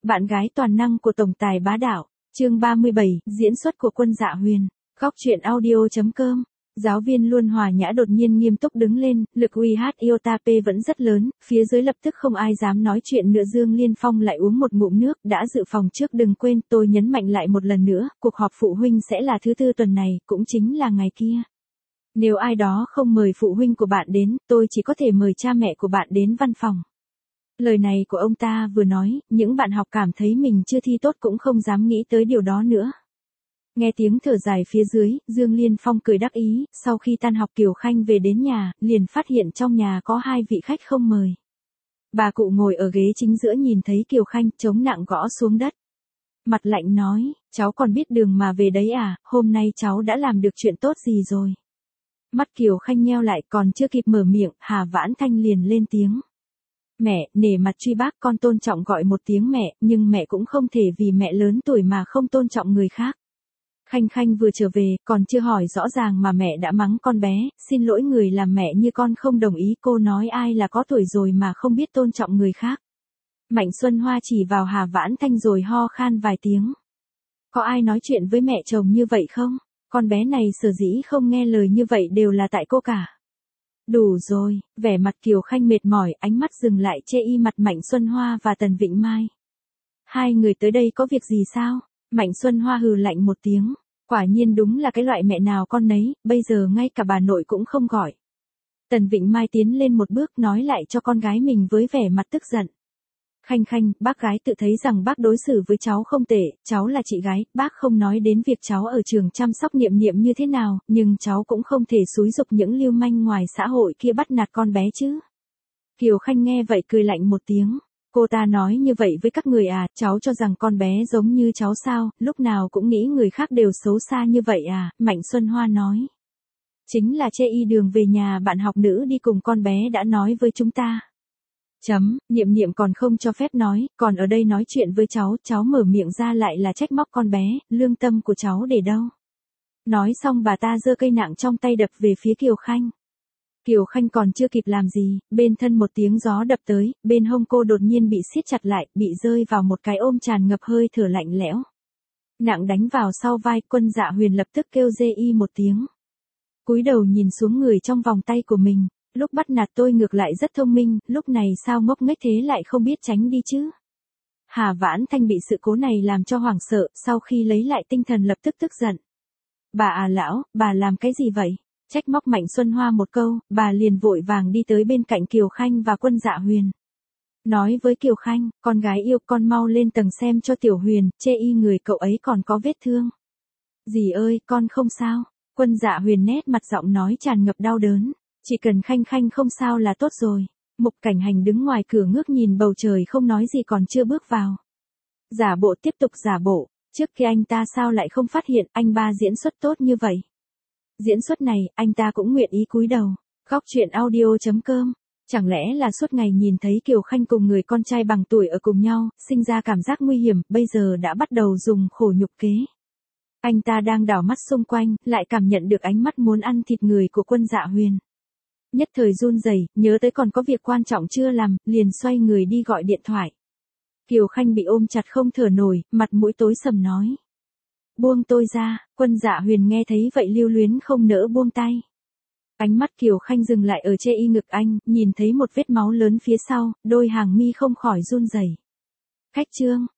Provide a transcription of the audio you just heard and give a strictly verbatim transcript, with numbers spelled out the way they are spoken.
Bạn gái toàn năng của tổng tài bá đạo. Chương ba mươi bảy, diễn xuất của Quân Dạ Huyền. Góc truyện audio chấm com. Giáo viên Luân Hòa Nhã đột nhiên nghiêm túc đứng lên, lực uy hát iota P vẫn rất lớn, phía dưới lập tức không ai dám nói chuyện nữa. Dương Liên Phong lại uống một ngụm nước, đã dự phòng trước. Đừng quên, tôi nhấn mạnh lại một lần nữa, cuộc họp phụ huynh sẽ là thứ tư tuần này, cũng chính là ngày kia. Nếu ai đó không mời phụ huynh của bạn đến, tôi chỉ có thể mời cha mẹ của bạn đến văn phòng. Lời này của ông ta vừa nói, những bạn học cảm thấy mình chưa thi tốt cũng không dám nghĩ tới điều đó nữa. Nghe tiếng thở dài phía dưới, Dương Liên Phong cười đắc ý, sau khi tan học Kiều Khanh về đến nhà, liền phát hiện trong nhà có hai vị khách không mời. Bà cụ ngồi ở ghế chính giữa nhìn thấy Kiều Khanh, chống nặng gõ xuống đất. Mặt lạnh nói, cháu còn biết đường mà về đấy à, hôm nay cháu đã làm được chuyện tốt gì rồi. Mắt Kiều Khanh nheo lại, còn chưa kịp mở miệng, Hà Vãn Thanh liền lên tiếng. Mẹ, nể mặt truy bác, con tôn trọng gọi một tiếng mẹ, nhưng mẹ cũng không thể vì mẹ lớn tuổi mà không tôn trọng người khác. Khanh Khanh vừa trở về, còn chưa hỏi rõ ràng mà mẹ đã mắng con bé, xin lỗi người làm mẹ như con không đồng ý. Cô nói ai là có tuổi rồi mà không biết tôn trọng người khác. Mạnh Xuân Hoa chỉ vào Hà Vãn Thanh rồi ho khan vài tiếng. Có ai nói chuyện với mẹ chồng như vậy không? Con bé này sở dĩ không nghe lời như vậy đều là tại cô cả. Đủ rồi, vẻ mặt Kiều Khanh mệt mỏi, ánh mắt dừng lại chê y mặt Mạnh Xuân Hoa và Tần Vịnh Mai. Hai người tới đây có việc gì sao? Mạnh Xuân Hoa hừ lạnh một tiếng. Quả nhiên đúng là cái loại mẹ nào con nấy, bây giờ ngay cả bà nội cũng không gọi. Tần Vịnh Mai tiến lên một bước nói lại cho con gái mình với vẻ mặt tức giận. Khanh Khanh, bác gái tự thấy rằng bác đối xử với cháu không tệ, cháu là chị gái, bác không nói đến việc cháu ở trường chăm sóc Niệm Niệm như thế nào, nhưng cháu cũng không thể xúi giục những lưu manh ngoài xã hội kia bắt nạt con bé chứ. Kiều Khanh nghe vậy cười lạnh một tiếng. Cô ta nói như vậy với các người à, cháu cho rằng con bé giống như cháu sao, lúc nào cũng nghĩ người khác đều xấu xa như vậy à, Mạnh Xuân Hoa nói. Chính là chê y đường về nhà bạn học nữ đi cùng con bé đã nói với chúng ta. Chấm, Niệm Niệm còn không cho phép nói, còn ở đây nói chuyện với cháu, cháu mở miệng ra lại là trách móc con bé, lương tâm của cháu để đâu. Nói xong bà ta giơ cây nặng trong tay đập về phía Kiều Khanh. Kiều Khanh còn chưa kịp làm gì, bên thân một tiếng gió đập tới, bên hông cô đột nhiên bị siết chặt lại, bị rơi vào một cái ôm tràn ngập hơi thở lạnh lẽo. Nặng đánh vào sau vai, Quân Dạ Huyền lập tức kêu dê y một tiếng. Cúi đầu nhìn xuống người trong vòng tay của mình. Lúc bắt nạt tôi ngược lại rất thông minh, lúc này sao ngốc nghếch thế lại không biết tránh đi chứ. Hà Vãn Thanh bị sự cố này làm cho hoảng sợ, sau khi lấy lại tinh thần lập tức tức giận. Bà à lão, bà làm cái gì vậy? Trách móc Mạnh Xuân Hoa một câu, bà liền vội vàng đi tới bên cạnh Kiều Khanh và Quân Dạ Huyền. Nói với Kiều Khanh, con gái yêu con mau lên tầng xem cho Tiểu Huyền, chê y người cậu ấy còn có vết thương. Dì ơi, con không sao. Quân Dạ Huyền nét mặt giọng nói tràn ngập đau đớn. Chỉ cần Khanh Khanh không sao là tốt rồi. Mục Cảnh Hành đứng ngoài cửa ngước nhìn bầu trời không nói gì còn chưa bước vào. Giả bộ tiếp tục giả bộ, trước khi anh ta sao lại không phát hiện anh ba diễn xuất tốt như vậy. Diễn xuất này, anh ta cũng nguyện ý cúi đầu. Góc truyện audio chấm com. Chẳng lẽ là suốt ngày nhìn thấy Kiều Khanh cùng người con trai bằng tuổi ở cùng nhau, sinh ra cảm giác nguy hiểm, bây giờ đã bắt đầu dùng khổ nhục kế. Anh ta đang đảo mắt xung quanh, lại cảm nhận được ánh mắt muốn ăn thịt người của Quân Dạ Huyền. Nhất thời run rẩy, nhớ tới còn có việc quan trọng chưa làm, liền xoay người đi gọi điện thoại. Kiều Khanh bị ôm chặt không thở nổi, mặt mũi tối sầm nói. Buông tôi ra. Quân Dạ Huyền nghe thấy vậy lưu luyến không nỡ buông tay. Ánh mắt Kiều Khanh dừng lại ở chê y ngực anh, nhìn thấy một vết máu lớn phía sau, đôi hàng mi không khỏi run rẩy. Khách trương,